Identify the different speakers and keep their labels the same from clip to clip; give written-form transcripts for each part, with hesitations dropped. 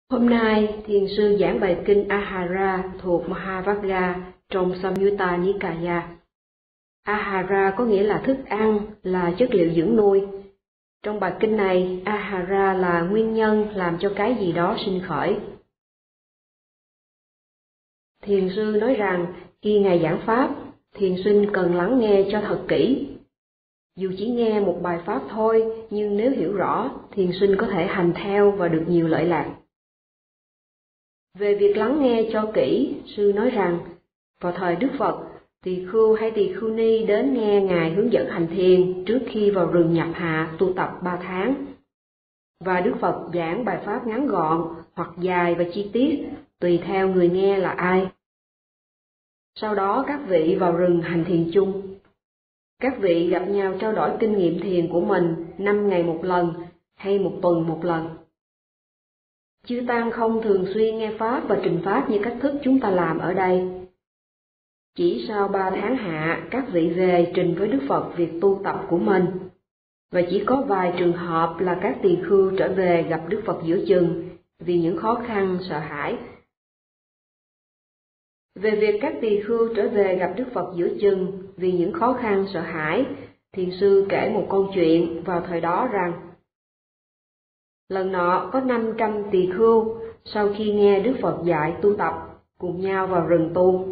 Speaker 1: Hôm nay, Thiền sư giảng bài kinh Ahara thuộc Mahavagga trong Samyutta Nikaya. Ahara có nghĩa là thức ăn, là chất liệu dưỡng nuôi. Trong bài kinh này, Ahara là nguyên nhân làm cho cái gì đó sinh khởi. Thiền sư nói rằng, khi Ngài giảng Pháp, thiền sinh cần lắng nghe cho thật kỹ. Dù chỉ nghe một bài Pháp thôi, nhưng nếu hiểu rõ, thiền sinh có thể hành theo và được nhiều lợi lạc. Về việc lắng nghe cho kỹ, sư nói rằng, vào thời Đức Phật, tỳ khưu hay tỳ khưu ni đến nghe Ngài hướng dẫn hành thiền trước khi vào rừng nhập hạ tu tập 3 tháng. Và Đức Phật giảng bài Pháp ngắn gọn hoặc dài và chi tiết, tùy theo người nghe là ai. Sau đó các vị vào rừng hành thiền chung. Các vị gặp nhau trao đổi kinh nghiệm thiền của mình 5 ngày một lần hay 1 tuần một lần. Chư Tăng không thường xuyên nghe Pháp và trình Pháp như cách thức chúng ta làm ở đây. Chỉ sau 3 tháng hạ, các vị về trình với Đức Phật việc tu tập của mình, và chỉ có vài trường hợp là các tỳ khưu trở về gặp Đức Phật giữa chừng vì những khó khăn, sợ hãi. Về việc các tỳ khưu trở về gặp Đức Phật giữa chừng vì những khó khăn, sợ hãi, thiền sư kể một câu chuyện vào thời đó rằng, lần nọ có 500 tỳ khưu sau khi nghe Đức Phật dạy tu tập, cùng nhau vào rừng tu.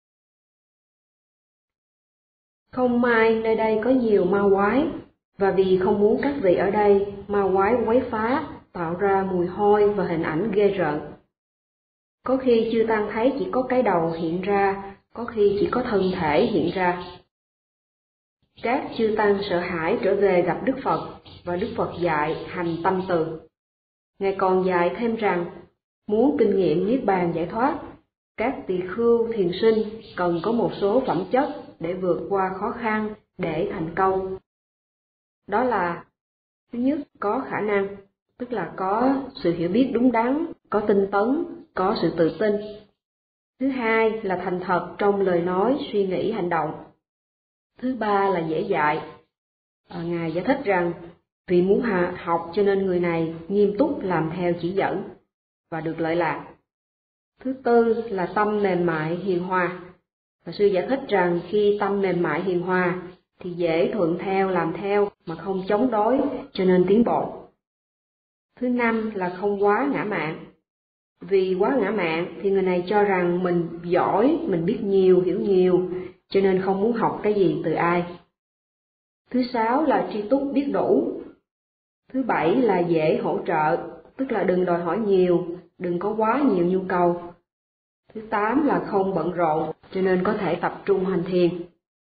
Speaker 1: Không may nơi đây có nhiều ma quái, và vì không muốn các vị ở đây, ma quái quấy phá, tạo ra mùi hôi và hình ảnh ghê rợn. Có khi chư Tăng thấy chỉ có cái đầu hiện ra, có khi chỉ có thân thể hiện ra. Các chư Tăng sợ hãi trở về gặp Đức Phật, và Đức Phật dạy hành tâm từ. Ngài còn dạy thêm rằng, muốn kinh nghiệm niết bàn giải thoát, các tỳ khưu thiền sinh cần có một số phẩm chất để vượt qua khó khăn để thành công. Đó là, thứ nhất, có khả năng, tức là có sự hiểu biết đúng đắn, có tinh tấn, có sự tự tin. Thứ hai là thành thật trong lời nói, suy nghĩ, hành động. Thứ ba là dễ dạy. Ngài giải thích rằng, vì muốn học cho nên người này nghiêm túc làm theo chỉ dẫn và được lợi lạc. Thứ tư là tâm mềm mại hiền hòa. Và sư giải thích rằng khi tâm mềm mại hiền hòa thì dễ thuận theo làm theo mà không chống đối cho nên tiến bộ. Thứ năm là không quá ngã mạn. Vì quá ngã mạn thì người này cho rằng mình giỏi, mình biết nhiều, hiểu nhiều, cho nên không muốn học cái gì từ ai. Thứ sáu là tri túc biết đủ. Thứ bảy là dễ hỗ trợ, tức là đừng đòi hỏi nhiều, đừng có quá nhiều nhu cầu. Thứ 8 là không bận rộn, cho nên có thể tập trung hành thiền.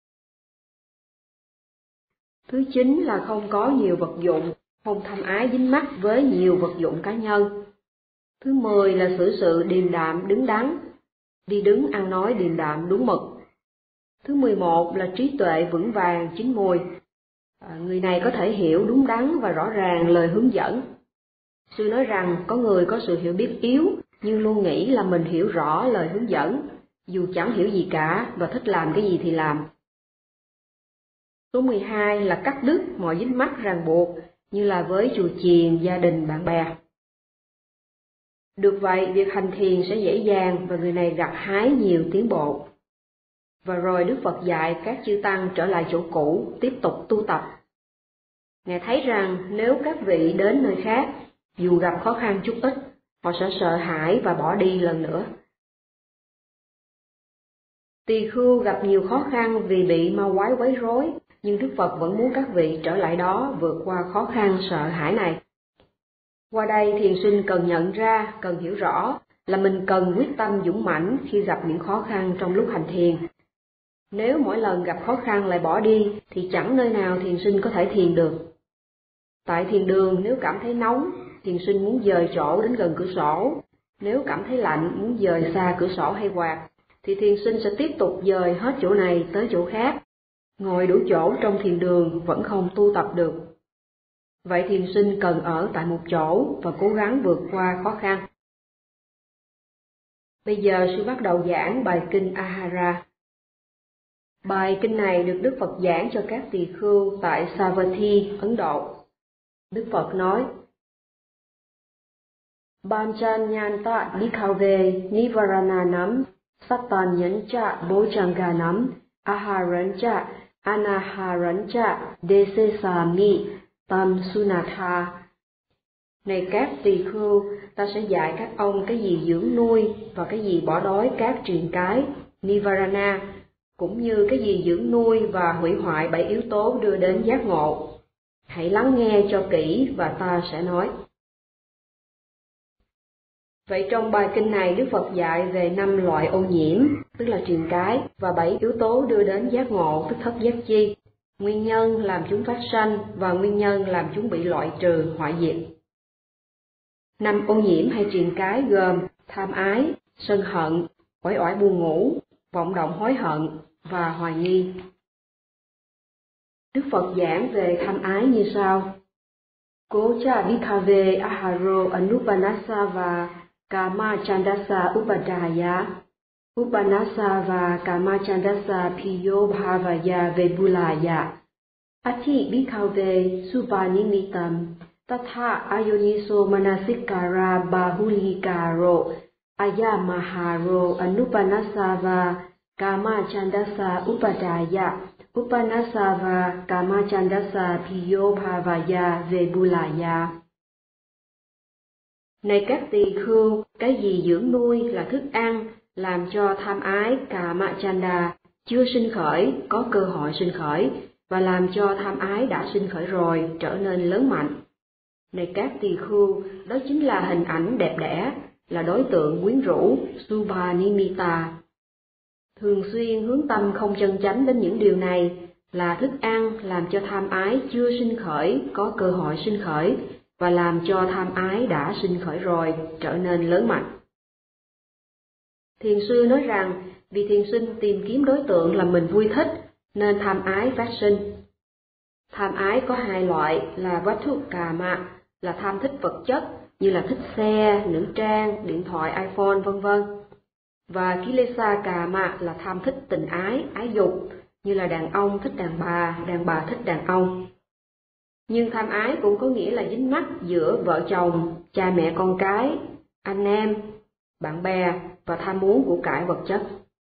Speaker 1: Thứ 9 là không có nhiều vật dụng, không tham ái dính mắc với nhiều vật dụng cá nhân. Thứ 10 là xử sự điềm đạm đứng đắn, đi đứng ăn nói điềm đạm đúng mực. Thứ 11 là trí tuệ vững vàng chín mùi. Người này có thể hiểu đúng đắn và rõ ràng lời hướng dẫn. Sư nói rằng có người có sự hiểu biết yếu, nhưng luôn nghĩ là mình hiểu rõ lời hướng dẫn, dù chẳng hiểu gì cả và thích làm cái gì thì làm. Số 12 là cắt đứt mọi dính mắc ràng buộc, như là với chùa chiền, gia đình, bạn bè. Được vậy, việc hành thiền sẽ dễ dàng và người này gặt hái nhiều tiến bộ. Và rồi Đức Phật dạy các chư Tăng trở lại chỗ cũ, tiếp tục tu tập. Ngài thấy rằng nếu các vị đến nơi khác, dù gặp khó khăn chút ít, họ sẽ sợ hãi và bỏ đi lần nữa. Tỳ khưu gặp nhiều khó khăn vì bị ma quái quấy rối, nhưng Đức Phật vẫn muốn các vị trở lại đó vượt qua khó khăn sợ hãi này. Qua đây thiền sinh cần nhận ra, cần hiểu rõ là mình cần quyết tâm dũng mãnh khi gặp những khó khăn trong lúc hành thiền. Nếu mỗi lần gặp khó khăn lại bỏ đi thì chẳng nơi nào thiền sinh có thể thiền được. Tại thiền đường nếu cảm thấy nóng, thiền sinh muốn dời chỗ đến gần cửa sổ. Nếu cảm thấy lạnh, muốn dời xa cửa sổ hay quạt, thì thiền sinh sẽ tiếp tục dời hết chỗ này tới chỗ khác. Ngồi đủ chỗ trong thiền đường vẫn không tu tập được. Vậy thiền sinh cần ở tại một chỗ và cố gắng vượt qua khó khăn. Bây giờ sư bắt đầu giảng bài kinh Ahara. Bài kinh này được Đức Phật giảng cho các tỳ khưu tại Savatthi, Ấn Độ. Đức Phật nói, Banchanyanta Bhikkhave Nivarananam Satanyancha Bhojanganam Aharancha Anaharancha Desesami Tam Sunatha. Này các tỳ khưu, ta sẽ dạy các ông cái gì dưỡng nuôi và cái gì bỏ đói các triền cái, Nivarana, cũng như cái gì dưỡng nuôi và hủy hoại 7 yếu tố đưa đến giác ngộ. Hãy lắng nghe cho kỹ và ta sẽ nói. Vậy trong bài kinh này, Đức Phật dạy về 5 loại ô nhiễm, tức là triền cái, và 7 yếu tố đưa đến giác ngộ, tức thất giác chi, nguyên nhân làm chúng phát sanh và nguyên nhân làm chúng bị loại trừ, hoại diệt. 5 ô nhiễm hay triền cái gồm tham ái, sân hận, uể oải buồn ngủ, vọng động hối hận và hoài nghi. Đức Phật giảng về tham ái như sau. Kocha Bhikkhave Aharo Anupanasava Kama Chandasa Upadaya Upanasava Kama Chandasa Piyo Bhavaya Vebulaya Ati Bhikkhave Supanimitam Tatha Ayoniso Manasikara Bahulikaro Ayamaharo Anupanasava Kama Chandasa Upadaya Upanasava Kama Chandasa Piyo Bhavaya Vebulaya. Này các tỳ khưu, cái gì dưỡng nuôi là thức ăn, làm cho tham ái Kama Chanda chưa sinh khởi, có cơ hội sinh khởi, và làm cho tham ái đã sinh khởi rồi, trở nên lớn mạnh. Này các tỳ khưu, đó chính là hình ảnh đẹp đẽ, là đối tượng quyến rũ, Subhanimita. Thường xuyên hướng tâm không chân chánh đến những điều này là thức ăn làm cho tham ái chưa sinh khởi, có cơ hội sinh khởi, và làm cho tham ái đã sinh khởi rồi, trở nên lớn mạnh. Thiền sư nói rằng, vì thiền sinh tìm kiếm đối tượng làm mình vui thích, nên tham ái phát sinh. Tham ái có 2 loại là Vattu Kama, là tham thích vật chất, như là thích xe, nữ trang, điện thoại iPhone vân vân. Và Kilesa Kama là tham thích tình ái, ái dục, như là đàn ông thích đàn bà thích đàn ông. Nhưng tham ái cũng có nghĩa là dính mắc giữa vợ chồng, cha mẹ con cái, anh em, bạn bè và tham muốn của cải vật chất.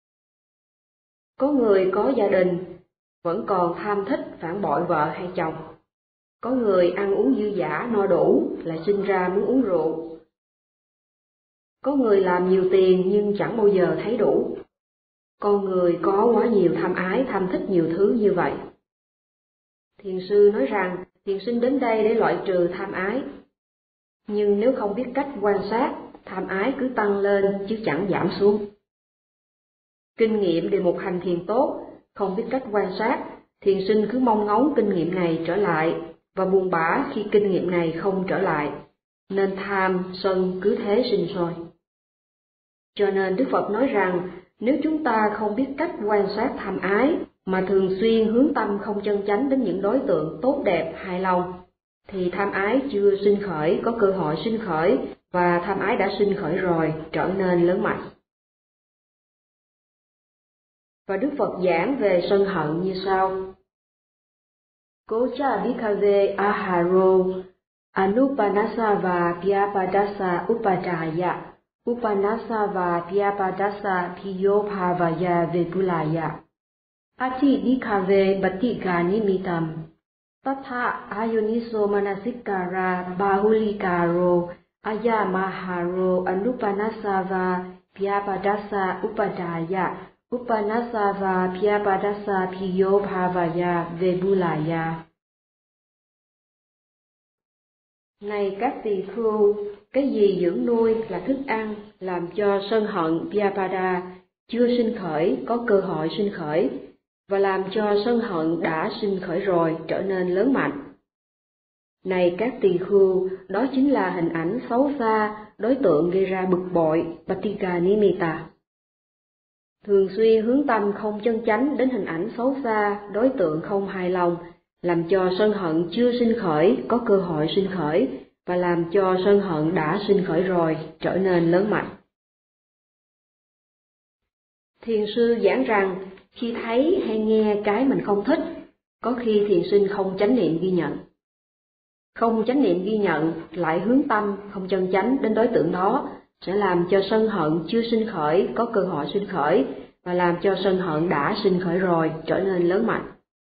Speaker 1: Có người có gia đình vẫn còn tham thích phản bội vợ hay chồng. Có người ăn uống dư dả no đủ lại sinh ra muốn uống rượu. Có người làm nhiều tiền nhưng chẳng bao giờ thấy đủ. Con người có quá nhiều tham ái, tham thích nhiều thứ như vậy. Thiền sư nói rằng, thiền sinh đến đây để loại trừ tham ái. Nhưng nếu không biết cách quan sát, tham ái cứ tăng lên chứ chẳng giảm xuống. Kinh nghiệm để một hành thiền tốt, không biết cách quan sát, thiền sinh cứ mong ngóng kinh nghiệm này trở lại, và buồn bã khi kinh nghiệm này không trở lại, nên tham, sân cứ thế sinh sôi. Cho nên Đức Phật nói rằng, nếu chúng ta không biết cách quan sát tham ái, mà thường xuyên hướng tâm không chân chánh đến những đối tượng tốt đẹp, hài lòng, thì tham ái chưa sinh khởi, có cơ hội sinh khởi, và tham ái đã sinh khởi rồi, trở nên lớn mạnh. Và Đức Phật giảng về sân hận như sau. Kocha Bhikkhave Aharo Anupanasava Vyapadasa Upadaya Upanasava Vyapadasa Piyo Bhavaya Vebulaya Ati Bhikkhave Bhattiganimitam Tatha Ayoniso Manasikara Bahulikaro Ayamaharo Anupanasava Vyapadasa Upadaya Upanasava Vyapadasa Piyo Bhavaya Vebulaya. Này các tỳ khưu, cái gì dưỡng nuôi là thức ăn, làm cho sân hận Vyapada chưa sinh khởi, có cơ hội sinh khởi, và làm cho sân hận đã sinh khởi rồi, trở nên lớn mạnh. Này các tỳ khưu, đó chính là hình ảnh xấu xa, đối tượng gây ra bực bội, Patiganimita. Thường xuyên hướng tâm không chân chánh đến hình ảnh xấu xa, đối tượng không hài lòng, làm cho sân hận chưa sinh khởi, có cơ hội sinh khởi, và làm cho sân hận đã sinh khởi rồi, trở nên lớn mạnh. Thiền sư giảng rằng, khi thấy hay nghe cái mình không thích, có khi thiền sinh không chánh niệm ghi nhận. Không chánh niệm ghi nhận lại hướng tâm không chân chánh đến đối tượng đó sẽ làm cho sân hận chưa sinh khởi có cơ hội sinh khởi và làm cho sân hận đã sinh khởi rồi trở nên lớn mạnh.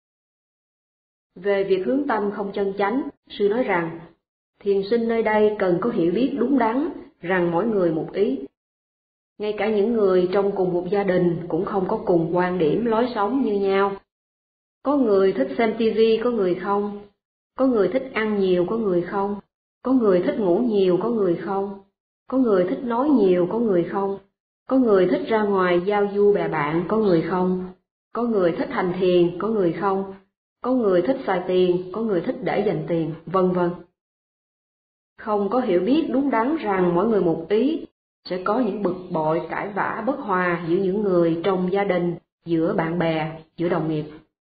Speaker 1: Về việc hướng tâm không chân chánh, sư nói rằng thiền sinh nơi đây cần có hiểu biết đúng đắn rằng mỗi người một ý. Ngay cả những người trong cùng một gia đình cũng không có cùng quan điểm lối sống như nhau. Có người thích xem tivi, có người không. Có người thích ăn nhiều, có người không. Có người thích ngủ nhiều, có người không. Có người thích nói nhiều, có người không. Có người thích ra ngoài giao du bè bạn, có người không. Có người thích hành thiền, có người không. Có người thích xài tiền, có người thích để dành tiền, vân vân. Không có hiểu biết đúng đắn rằng mỗi người một ý, sẽ có những bực bội, cãi vã, bất hòa giữa những người trong gia đình, giữa bạn bè, giữa đồng nghiệp.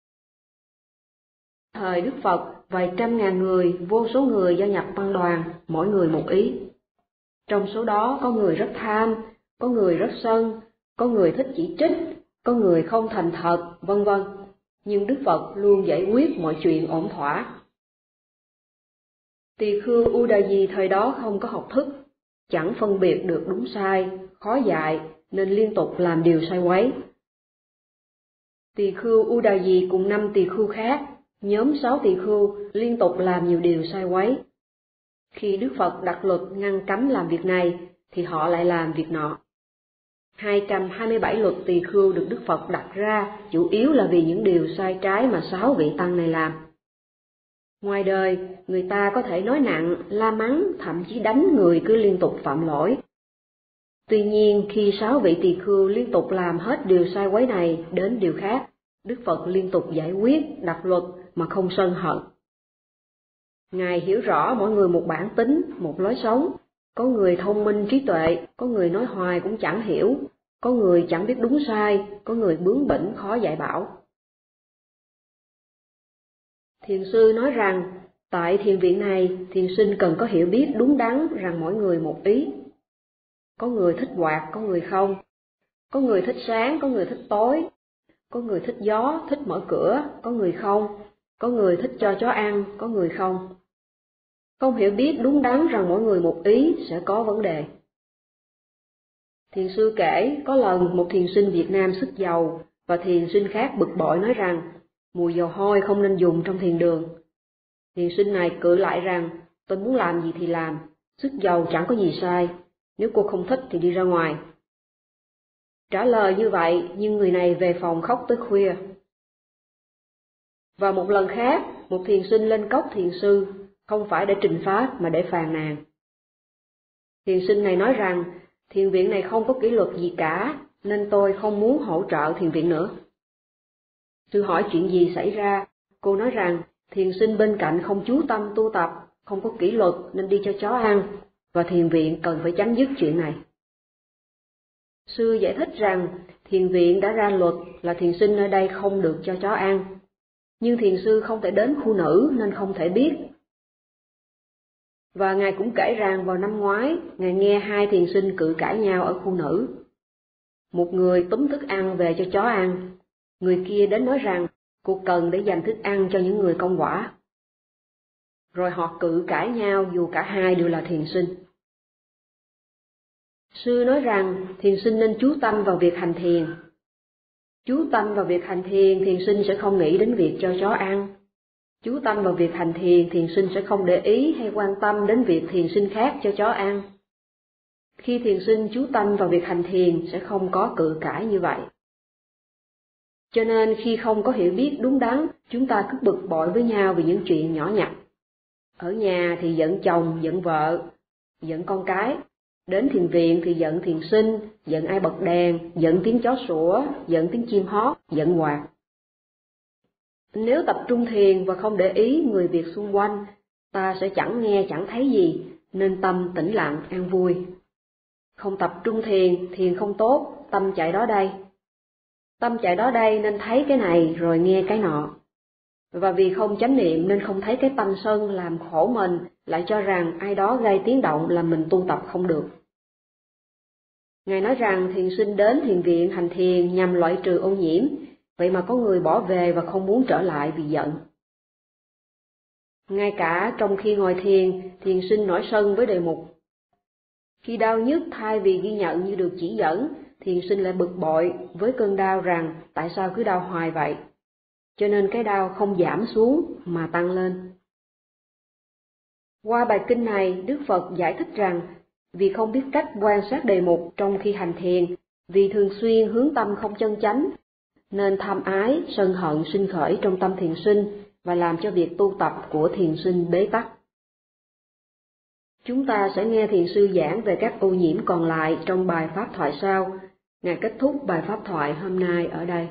Speaker 1: Thời Đức Phật, vài trăm ngàn người, vô số người gia nhập tăng đoàn, mỗi người một ý. Trong số đó có người rất tham, có người rất sân, có người thích chỉ trích, có người không thành thật, vân vân. Nhưng Đức Phật luôn giải quyết mọi chuyện ổn thỏa. Tỳ khưu Udayi thời đó không có học thức, chẳng phân biệt được đúng sai, khó dạy nên liên tục làm điều sai quấy. Tỳ khưu Udayi cùng 5 tỳ khưu khác, nhóm 6 tỳ khưu liên tục làm nhiều điều sai quấy. Khi Đức Phật đặt luật ngăn cấm làm việc này, thì họ lại làm việc nọ. 227 luật tỳ khưu được Đức Phật đặt ra chủ yếu là vì những điều sai trái mà 6 vị tăng này làm. Ngoài đời, người ta có thể nói nặng, la mắng, thậm chí đánh người cứ liên tục phạm lỗi. Tuy nhiên, khi 6 vị tỳ khưu liên tục làm hết điều sai quấy này đến điều khác, Đức Phật liên tục giải quyết, đặt luật mà không sân hận. Ngài hiểu rõ mỗi người một bản tính, một lối sống. Có người thông minh trí tuệ, có người nói hoài cũng chẳng hiểu, có người chẳng biết đúng sai, có người bướng bỉnh khó dạy bảo. Thiền sư nói rằng, tại thiền viện này, thiền sinh cần có hiểu biết đúng đắn rằng mỗi người một ý. Có người thích quạt, có người không. Có người thích sáng, có người thích tối. Có người thích gió, thích mở cửa, có người không. Có người thích cho chó ăn, có người không. Không hiểu biết đúng đắn rằng mỗi người một ý sẽ có vấn đề. Thiền sư kể, có lần một thiền sinh Việt Nam xức dầu, và thiền sinh khác bực bội nói rằng, mùi dầu hôi không nên dùng trong thiền đường. Thiền sinh này cự lại rằng, tôi muốn làm gì thì làm, xức dầu chẳng có gì sai, nếu cô không thích thì đi ra ngoài. Trả lời như vậy, nhưng người này về phòng khóc tới khuya. Và một lần khác, một thiền sinh lên cốc thiền sư, không phải để trình pháp mà để phàn nàn. Thiền sinh này nói rằng, thiền viện này không có kỷ luật gì cả, nên tôi không muốn hỗ trợ thiền viện nữa. Sư hỏi chuyện gì xảy ra, cô nói rằng, thiền sinh bên cạnh không chú tâm tu tập, không có kỷ luật nên đi cho chó ăn, và thiền viện cần phải chấm dứt chuyện này. Sư giải thích rằng, thiền viện đã ra luật là thiền sinh nơi đây không được cho chó ăn, nhưng thiền sư không thể đến khu nữ nên không thể biết. Và Ngài cũng kể rằng vào năm ngoái, Ngài nghe 2 thiền sinh cự cãi nhau ở khu nữ. Một người túm thức ăn về cho chó ăn, người kia đến nói rằng cô cần để dành thức ăn cho những người công quả. Rồi họ cự cãi nhau dù cả hai đều là thiền sinh. Sư nói rằng thiền sinh nên chú tâm vào việc hành thiền. Chú tâm vào việc hành thiền, thiền sinh sẽ không nghĩ đến việc cho chó ăn. Chú tâm vào việc hành thiền, thiền sinh sẽ không để ý hay quan tâm đến việc thiền sinh khác cho chó ăn. Khi thiền sinh chú tâm vào việc hành thiền sẽ không có cự cãi như vậy. Cho nên khi không có hiểu biết đúng đắn, chúng ta cứ bực bội với nhau vì những chuyện nhỏ nhặt. Ở nhà thì giận chồng, giận vợ, giận con cái. Đến thiền viện thì giận thiền sinh, giận ai bật đèn, giận tiếng chó sủa, giận tiếng chim hót, giận quạt. Nếu tập trung thiền và không để ý người việc xung quanh, ta sẽ chẳng nghe chẳng thấy gì, nên tâm tĩnh lặng, an vui. Không tập trung thiền, thiền không tốt, tâm chạy đó đây. Tâm chạy đó đây nên thấy cái này rồi nghe cái nọ. Và vì không chánh niệm nên không thấy cái tâm sân làm khổ mình, lại cho rằng ai đó gây tiếng động làm mình tu tập không được. Ngài nói rằng thiền sinh đến thiền viện hành thiền nhằm loại trừ ô nhiễm, vậy mà có người bỏ về và không muốn trở lại vì giận. Ngay cả trong khi ngồi thiền, thiền sinh nổi sân với đề mục. Khi đau nhức thay vì ghi nhận như được chỉ dẫn, thiền sinh lại bực bội với cơn đau rằng tại sao cứ đau hoài vậy. Cho nên cái đau không giảm xuống mà tăng lên. Qua bài kinh này, Đức Phật giải thích rằng vì không biết cách quan sát đề mục trong khi hành thiền, vì thường xuyên hướng tâm không chân chánh, nên tham ái, sân hận sinh khởi trong tâm thiền sinh và làm cho việc tu tập của thiền sinh bế tắc. Chúng ta sẽ nghe thiền sư giảng về các ô nhiễm còn lại trong bài pháp thoại sau. Ngài kết thúc bài pháp thoại hôm nay ở đây.